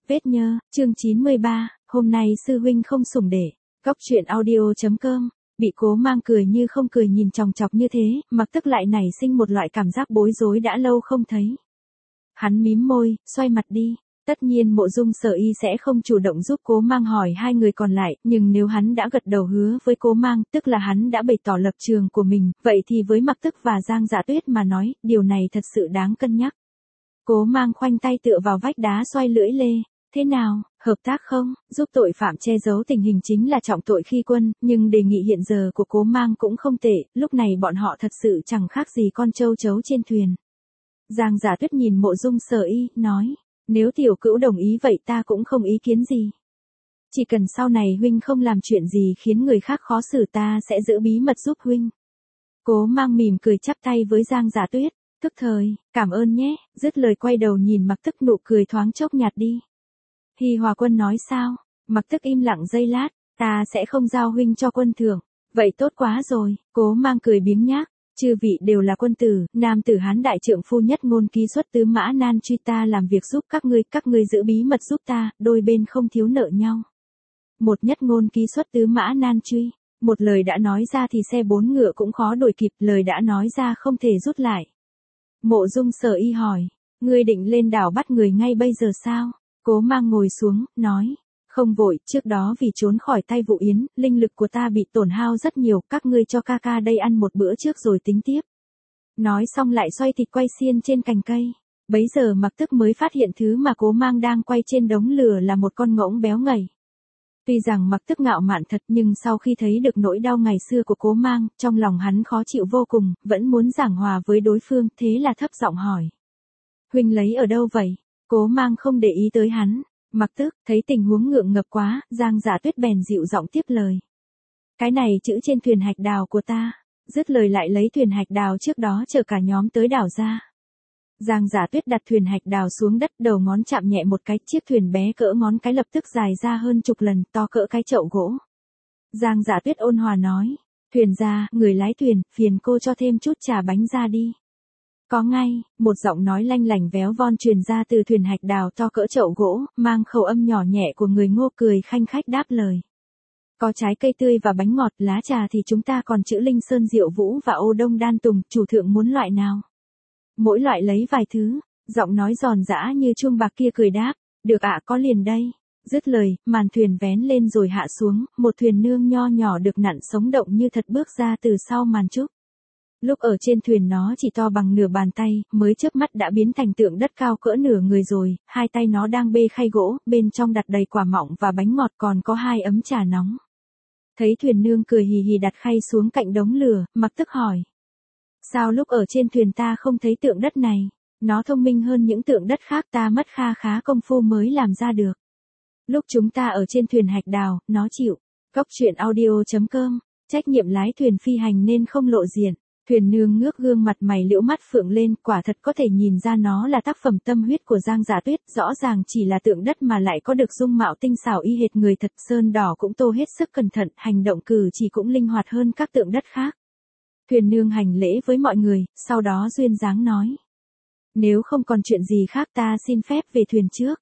Vết nhơ, chương 93, hôm nay sư huynh không sủng để. Góc truyện audio.com, bị Cố Mang cười như không cười nhìn chòng chọc như thế, Mặc Tức lại nảy sinh một loại cảm giác bối rối đã lâu không thấy. Hắn mím môi, xoay mặt đi. Tất nhiên Mộ Dung Sở Y sẽ không chủ động giúp Cố Mang hỏi hai người còn lại, nhưng nếu hắn đã gật đầu hứa với Cố Mang, tức là hắn đã bày tỏ lập trường của mình, vậy thì với Mặc Tức và Giang Dạ Tuyết mà nói, điều này thật sự đáng cân nhắc. Cố Mang khoanh tay tựa vào vách đá xoay lưỡi lê. Thế nào, hợp tác không? Giúp tội phạm che giấu tình hình chính là trọng tội khi quân, nhưng đề nghị hiện giờ của Cố Mang cũng không tệ, lúc này bọn họ thật sự chẳng khác gì con trâu chấu trên thuyền. Giang Giả Tuyết nhìn Mộ Dung Sở Y, nói, nếu tiểu cữu đồng ý vậy ta cũng không ý kiến gì. Chỉ cần sau này huynh không làm chuyện gì khiến người khác khó xử ta sẽ giữ bí mật giúp huynh. Cố Mang mỉm cười chắp tay với Giang Giả Tuyết, tức thời, cảm ơn nhé, dứt lời quay đầu nhìn Mặc Tức nụ cười thoáng chốc nhạt đi. Hi Hòa Quân nói sao? Mặc Tức im lặng giây lát, ta sẽ không giao huynh cho quân thưởng. Vậy tốt quá rồi, Cố Mang cười biếng nhác, chư vị đều là quân tử, nam tử Hán đại trượng phu nhất ngôn ký xuất tứ mã nan truy ta làm việc giúp các ngươi giữ bí mật giúp ta, đôi bên không thiếu nợ nhau. Một nhất ngôn ký xuất tứ mã nan truy, một lời đã nói ra thì xe bốn ngựa cũng khó đuổi kịp, lời đã nói ra không thể rút lại. Mộ Dung Sở Y hỏi, ngươi định lên đảo bắt người ngay bây giờ sao? Cố Mang ngồi xuống, nói, không vội, trước đó vì trốn khỏi tay Vụ Yến, linh lực của ta bị tổn hao rất nhiều, các ngươi cho ca ca đây ăn một bữa trước rồi tính tiếp. Nói xong lại xoay thịt quay xiên trên cành cây. Bấy giờ Mặc Tức mới phát hiện thứ mà Cố Mang đang quay trên đống lửa là một con ngỗng béo ngậy. Tuy rằng Mặc Tức ngạo mạn thật nhưng sau khi thấy được nỗi đau ngày xưa của Cố Mang, trong lòng hắn khó chịu vô cùng, vẫn muốn giảng hòa với đối phương, thế là thấp giọng hỏi. Huynh lấy ở đâu vậy? Cố Mang không để ý tới hắn. Mặc Tức, thấy tình huống ngượng ngập quá, Giang Giả Tuyết bèn dịu giọng tiếp lời. Cái này chữ trên thuyền hạch đào của ta. Dứt lời lại lấy thuyền hạch đào trước đó chờ cả nhóm tới đảo ra. Giang Giả Tuyết đặt thuyền hạch đào xuống đất, đầu ngón chạm nhẹ một cái, chiếc thuyền bé cỡ ngón cái lập tức dài ra hơn chục lần, to cỡ cái chậu gỗ. Giang Giả Tuyết ôn hòa nói, thuyền ra, người lái thuyền, phiền cô cho thêm chút trà bánh ra đi. Có ngay, một giọng nói lanh lảnh véo von truyền ra từ thuyền hạch đào to cỡ chậu gỗ, mang khẩu âm nhỏ nhẹ của người Ngô cười khanh khách đáp lời. Có trái cây tươi và bánh ngọt, lá trà thì chúng ta còn chữ Linh Sơn Diệu Vũ và Ô Đông Đan Tùng, chủ thượng muốn loại nào? Mỗi loại lấy vài thứ, giọng nói giòn giã như chuông bạc kia cười đáp, được ạ, có liền đây. Dứt lời, màn thuyền vén lên rồi hạ xuống, một thuyền nương nho nhỏ được nặn sống động như thật bước ra từ sau màn trúc. Lúc ở trên thuyền nó chỉ to bằng nửa bàn tay, mới chớp mắt đã biến thành tượng đất cao cỡ nửa người rồi, hai tay nó đang bê khay gỗ, bên trong đặt đầy quả mọng và bánh ngọt, còn có 2 ấm trà nóng. Thấy thuyền nương cười hì hì đặt khay xuống cạnh đống lửa, Mặc Tức hỏi. Sao lúc ở trên thuyền ta không thấy tượng đất này? Nó thông minh hơn những tượng đất khác, ta mất kha khá công phu mới làm ra được. Lúc chúng ta ở trên thuyền hạch đào, nó chịu. Góc truyện audio.com, trách nhiệm lái thuyền phi hành nên không lộ diện. Thuyền nương ngước gương mặt mày liễu mắt phượng lên, quả thật có thể nhìn ra nó là tác phẩm tâm huyết của Giang Giả Tuyết, rõ ràng chỉ là tượng đất mà lại có được dung mạo tinh xảo y hệt người thật, sơn đỏ cũng tô hết sức cẩn thận, hành động cử chỉ cũng linh hoạt hơn các tượng đất khác. Thuyền nương hành lễ với mọi người, sau đó duyên dáng nói. Nếu không còn chuyện gì khác ta xin phép về thuyền trước.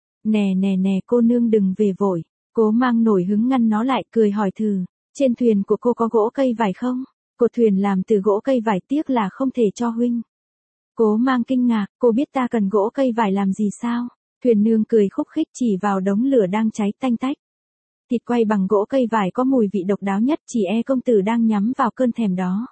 Nè cô nương đừng về vội. Cố Mang nổi hứng ngăn nó lại, cười hỏi thử. Trên thuyền của cô có gỗ cây vải không? Cột thuyền làm từ gỗ cây vải, tiếc là không thể cho huynh. Cố Mang kinh ngạc, cô biết ta cần gỗ cây vải làm gì sao? Thuyền nương cười khúc khích chỉ vào đống lửa đang cháy tanh tách. Thịt quay bằng gỗ cây vải có mùi vị độc đáo nhất, chỉ e công tử đang nhắm vào cơn thèm đó.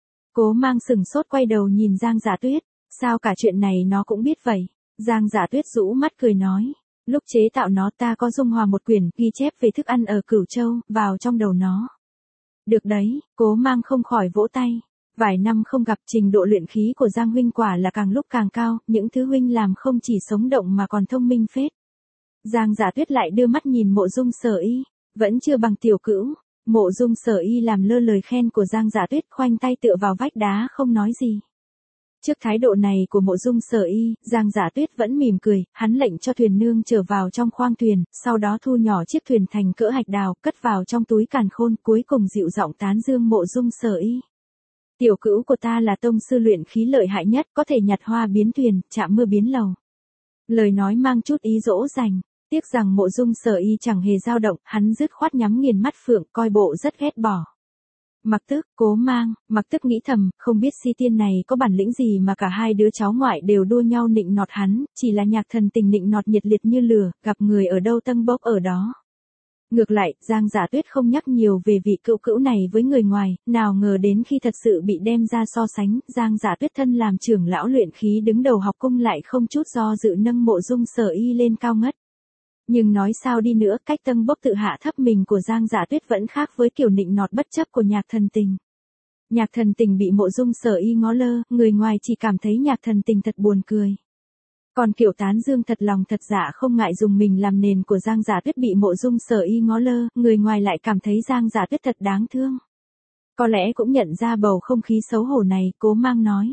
Cố Mang sừng sốt quay đầu nhìn Giang Giả Tuyết, sao cả chuyện này nó cũng biết vậy? Giang Giả Tuyết rũ mắt cười nói, lúc chế tạo nó ta có dung hòa một quyển ghi chép về thức ăn ở Cửu Châu, vào trong đầu nó. Được đấy, Cố Mang không khỏi vỗ tay. Vài năm không gặp, trình độ luyện khí của Giang huynh quả là càng lúc càng cao, những thứ huynh làm không chỉ sống động mà còn thông minh phết. Giang Giả Tuyết lại đưa mắt nhìn Mộ Dung Sở Y, vẫn chưa bằng tiểu cữu. Mộ Dung Sở Y làm lơ lời khen của Giang Giả Tuyết, khoanh tay tựa vào vách đá không nói gì. Trước thái độ này của Mộ Dung Sở Y, Giang Giả Tuyết vẫn mỉm cười, hắn lệnh cho thuyền nương trở vào trong khoang thuyền, sau đó thu nhỏ chiếc thuyền thành cỡ hạch đào, cất vào trong túi càn khôn, cuối cùng dịu giọng tán dương Mộ Dung Sở Y. Tiểu cữu của ta là tông sư luyện khí lợi hại nhất, có thể nhặt hoa biến thuyền, chạm mưa biến lầu. Lời nói mang chút ý dỗ dành. Tiếc rằng Mộ Dung Sở Y chẳng hề dao động, hắn dứt khoát nhắm nghiền mắt phượng, coi bộ rất ghét bỏ. Mặc Tức, Cố Mang, Mặc Tức nghĩ thầm, không biết si tiên này có bản lĩnh gì mà cả hai đứa cháu ngoại đều đua nhau nịnh nọt hắn, chỉ là Nhạc Thần Tình nịnh nọt nhiệt liệt như lửa, gặp người ở đâu tâng bốc ở đó. Ngược lại, Giang Giả Tuyết không nhắc nhiều về vị cữu cữu này với người ngoài, nào ngờ đến khi thật sự bị đem ra so sánh, Giang Giả Tuyết thân làm trưởng lão luyện khí đứng đầu học cung lại không chút do dự nâng Mộ Dung Sở Y lên cao ngất. Nhưng nói sao đi nữa, cách tâng bốc tự hạ thấp mình của Giang Giả Tuyết vẫn khác với kiểu nịnh nọt bất chấp của Nhạc Thần Tình. Nhạc Thần Tình bị Mộ Dung Sở Y ngó lơ, người ngoài chỉ cảm thấy Nhạc Thần Tình thật buồn cười. Còn kiểu tán dương thật lòng thật dạ không ngại dùng mình làm nền của Giang Giả Tuyết bị Mộ Dung Sở Y ngó lơ, người ngoài lại cảm thấy Giang Giả Tuyết thật đáng thương. Có lẽ cũng nhận ra bầu không khí xấu hổ này, Cố Mang nói.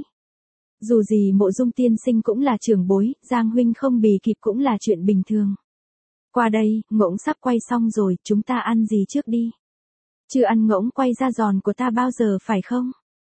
Dù gì Mộ Dung tiên sinh cũng là trưởng bối, Giang huynh không bì kịp cũng là chuyện bình thường. Qua đây, ngỗng sắp quay xong rồi, chúng ta ăn gì trước đi? Chưa ăn ngỗng quay ra giòn của ta bao giờ phải không?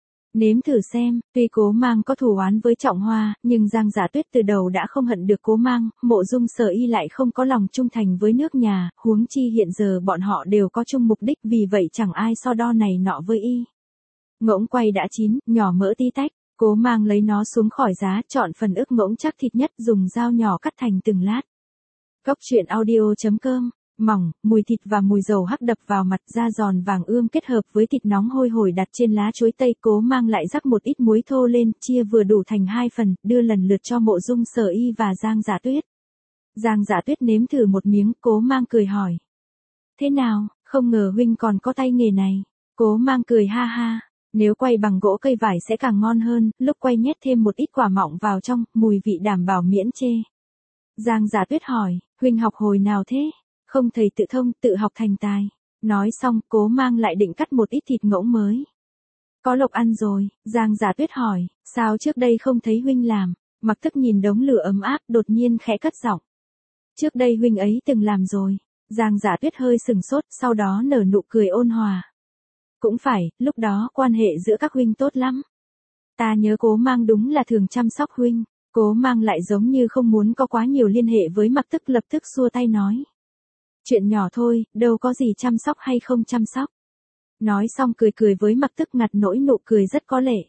Nếm thử xem, tuy Cố Mang có thù oán với Trọng Hoa, nhưng Giang Giả Tuyết từ đầu đã không hận được Cố Mang, Mộ Dung Sở Y lại không có lòng trung thành với nước nhà, huống chi hiện giờ bọn họ đều có chung mục đích, vì vậy chẳng ai so đo này nọ với y. Ngỗng quay đã chín, nhỏ mỡ tí tách, Cố Mang lấy nó xuống khỏi giá, chọn phần ức ngỗng chắc thịt nhất, dùng dao nhỏ cắt thành từng lát. Góc truyện audio.com, mỏng, mùi thịt và mùi dầu hắc đập vào mặt, da giòn vàng ươm kết hợp với thịt nóng hôi hổi đặt trên lá chuối tây. Cố Mang lại rắc một ít muối thô lên, chia vừa đủ thành hai phần, đưa lần lượt cho Mộ Dung Sở Y và Giang Giả Tuyết. Giang Giả Tuyết nếm thử một miếng, Cố Mang cười hỏi. Thế nào, không ngờ huynh còn có tay nghề này. Cố Mang cười ha ha. Nếu quay bằng gỗ cây vải sẽ càng ngon hơn, lúc quay nhét thêm một ít quả mọng vào trong, mùi vị đảm bảo miễn chê. Giang Giả Tuyết hỏi, huynh học hồi nào thế? Không thầy tự thông, tự học thành tài. Nói xong, Cố Mang lại định cắt một ít thịt ngỗng mới. Có lộc ăn rồi, Giang Giả Tuyết hỏi, sao trước đây không thấy huynh làm? Mặc Tức nhìn đống lửa ấm áp, đột nhiên khẽ cất giọng. Trước đây huynh ấy từng làm rồi. Giang Giả Tuyết hơi sừng sốt, sau đó nở nụ cười ôn hòa. Cũng phải, lúc đó quan hệ giữa các huynh tốt lắm. Ta nhớ Cố Mang đúng là thường chăm sóc huynh. Cố Mang lại giống như không muốn có quá nhiều liên hệ với Mặc Tức, lập tức xua tay nói. Chuyện nhỏ thôi, đâu có gì chăm sóc hay không chăm sóc. Nói xong cười cười với Mặc Tức, ngặt nỗi nụ cười rất có lệ.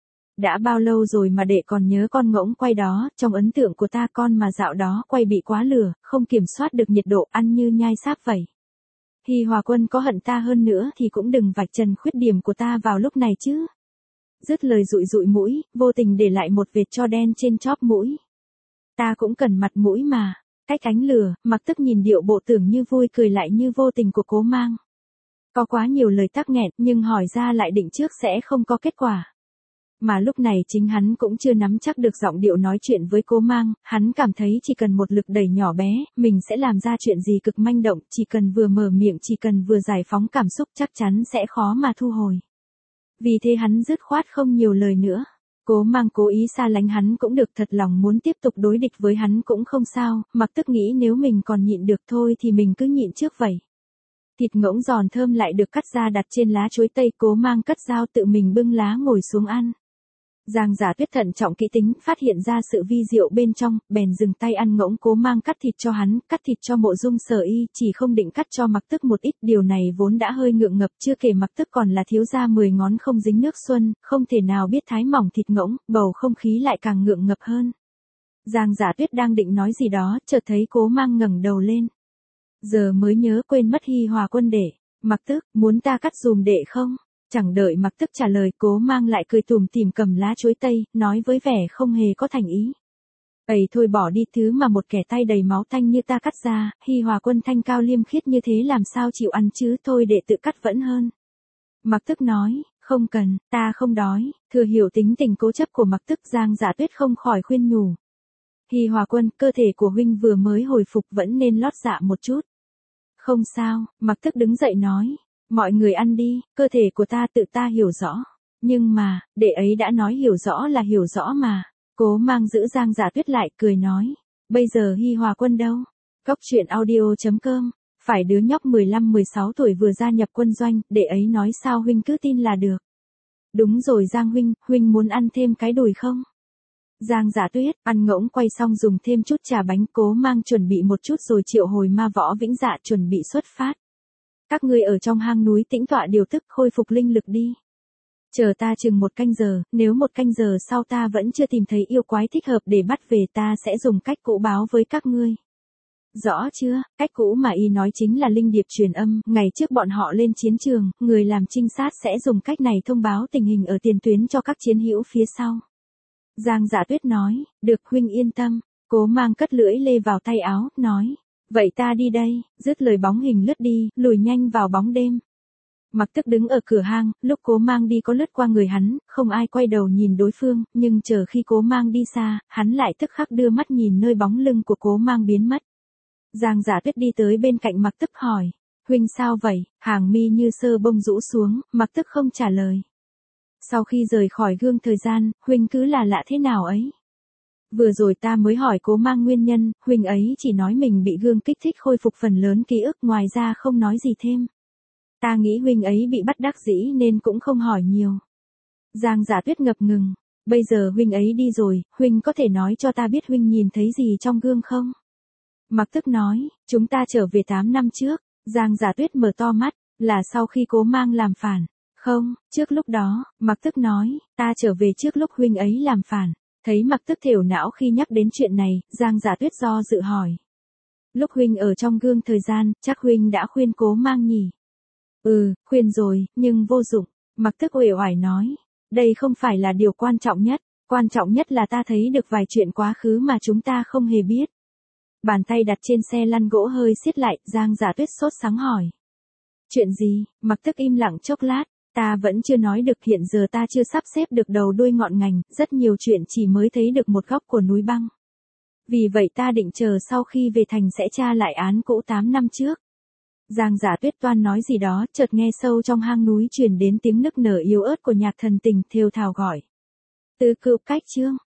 Đã bao lâu rồi mà đệ còn nhớ con ngỗng quay đó, trong ấn tượng của ta con mà dạo đó quay bị quá lửa, không kiểm soát được nhiệt độ, ăn như nhai sáp vậy. Hi Hòa Quân có hận ta hơn nữa thì cũng đừng vạch trần khuyết điểm của ta vào lúc này chứ. Dứt lời dụi dụi mũi, vô tình để lại một vệt tro đen trên chóp mũi. Ta cũng cần mặt mũi mà. Cách ánh lửa, Mặc Tức nhìn điệu bộ tưởng như vui cười lại như vô tình của Cố Mang. Có quá nhiều lời tắc nghẹn, nhưng hỏi ra lại định trước sẽ không có kết quả. Mà lúc này chính hắn cũng chưa nắm chắc được giọng điệu nói chuyện với Cố Mang, hắn cảm thấy chỉ cần một lực đẩy nhỏ bé, mình sẽ làm ra chuyện gì cực manh động, chỉ cần vừa mở miệng, chỉ cần vừa giải phóng cảm xúc chắc chắn sẽ khó mà thu hồi. Vì thế hắn dứt khoát không nhiều lời nữa. Cố Mang cố ý xa lánh hắn cũng được, thật lòng muốn tiếp tục đối địch với hắn cũng không sao, Mặc Tức nghĩ nếu mình còn nhịn được thôi thì mình cứ nhịn trước vậy. Thịt ngỗng giòn thơm lại được cắt ra đặt trên lá chuối tây, Cố Mang cất dao tự mình bưng lá ngồi xuống ăn. Giang Giả Tuyết thận trọng kỹ tính, phát hiện ra sự vi diệu bên trong, bèn dừng tay ăn ngỗng. Cố Mang cắt thịt cho hắn, cắt thịt cho Mộ Dung Sở Y, chỉ không định cắt cho Mặc Tức một ít, điều này vốn đã hơi ngượng ngập, chưa kể Mặc Tức còn là thiếu gia 10 ngón không dính nước xuân, không thể nào biết thái mỏng thịt ngỗng, bầu không khí lại càng ngượng ngập hơn. Giang Giả Tuyết đang định nói gì đó, chợt thấy Cố Mang ngẩng đầu lên. Giờ mới nhớ quên mất Hi Hòa Quân đệ. Mặc Tức, muốn ta cắt dùm đệ không? Chẳng đợi Mặc Tức trả lời, Cố Mang lại cười tủm tỉm cầm lá chuối tây, nói với vẻ không hề có thành ý. Ây thôi bỏ đi, thứ mà một kẻ tay đầy máu tanh như ta cắt ra, Hi Hòa Quân thanh cao liêm khiết như thế làm sao chịu ăn chứ, thôi để tự cắt vẫn hơn. Mặc Tức nói, không cần, ta không đói. Thừa hiểu tính tình cố chấp của Mặc Tức, Giang Giả Tuyết không khỏi khuyên nhủ. Hi Hòa Quân, cơ thể của huynh vừa mới hồi phục, vẫn nên lót dạ một chút. Không sao, Mặc Tức đứng dậy nói. Mọi người ăn đi, cơ thể của ta tự ta hiểu rõ. Nhưng mà, đệ ấy đã nói hiểu rõ là hiểu rõ mà. Cố Mang giữ Giang Giả Tuyết lại, cười nói. Bây giờ Hi Hòa Quân đâu? Góc truyện audio.com. Phải đứa nhóc 15-16 tuổi vừa gia nhập quân doanh, đệ ấy nói sao huynh cứ tin là được. Đúng rồi Giang huynh, huynh muốn ăn thêm cái đùi không? Giang Giả Tuyết, ăn ngỗng quay xong dùng thêm chút trà bánh, Cố Mang chuẩn bị một chút rồi triệu hồi ma Võ Vĩnh Dạ chuẩn bị xuất phát. Các ngươi ở trong hang núi tĩnh tọa điều tức khôi phục linh lực đi. Chờ ta chừng 1 canh giờ, nếu 1 canh giờ sau ta vẫn chưa tìm thấy yêu quái thích hợp để bắt về ta sẽ dùng cách cũ báo với các ngươi. Rõ chưa? Cách cũ mà y nói chính là linh điệp truyền âm, ngày trước bọn họ lên chiến trường, người làm trinh sát sẽ dùng cách này thông báo tình hình ở tiền tuyến cho các chiến hữu phía sau. Giang Giả Tuyết nói, được huynh yên tâm. Cố Mang cất lưỡi lê vào tay áo, nói, vậy ta đi đây, dứt lời bóng hình lướt đi, lùi nhanh vào bóng đêm. Mặc Tức đứng ở cửa hang, lúc Cố Mang đi có lướt qua người hắn, không ai quay đầu nhìn đối phương, nhưng chờ khi Cố Mang đi xa, hắn lại tức khắc đưa mắt nhìn nơi bóng lưng của Cố Mang biến mất. Giang Giả Tuyết đi tới bên cạnh Mặc Tức hỏi, huynh sao vậy? Hàng mi như sơ bông rũ xuống, Mặc Tức không trả lời. Sau khi rời khỏi gương thời gian, huynh cứ là lạ thế nào ấy? Vừa rồi ta mới hỏi Cố Mang nguyên nhân, huynh ấy chỉ nói mình bị gương kích thích khôi phục phần lớn ký ức, ngoài ra không nói gì thêm. Ta nghĩ huynh ấy bị bất đắc dĩ nên cũng không hỏi nhiều. Giang Giả Tuyết ngập ngừng, bây giờ huynh ấy đi rồi, huynh có thể nói cho ta biết huynh nhìn thấy gì trong gương không? Mặc Tức nói, chúng ta trở về 8 năm trước. Giang Giả Tuyết mở to mắt, là sau khi Cố Mang làm phản. Không, trước lúc đó, Mặc Tức nói, ta trở về trước lúc huynh ấy làm phản. Thấy Mặc Tức thểu não khi nhắc đến chuyện này, Giang Giả Tuyết do dự hỏi. Lúc huynh ở trong gương thời gian, chắc huynh đã khuyên Cố Mang nhỉ? Khuyên rồi, nhưng vô dụng. Mặc Tức uể oải nói, đây không phải là điều quan trọng nhất là ta thấy được vài chuyện quá khứ mà chúng ta không hề biết. Bàn tay đặt trên xe lăn gỗ hơi siết lại, Giang Giả Tuyết sốt sắng hỏi. Chuyện gì? Mặc Tức im lặng chốc lát, ta vẫn chưa nói được, hiện giờ ta chưa sắp xếp được đầu đuôi ngọn ngành, rất nhiều chuyện chỉ mới thấy được một góc của núi băng. Vì vậy ta định chờ sau khi về thành sẽ tra lại án cũ 8 năm trước. Giang Giả Tuyết toan nói gì đó, chợt nghe sâu trong hang núi truyền đến tiếng nức nở yếu ớt của Nhạc Thần Tình thều thào gọi. Tứ Cựu Cách Chương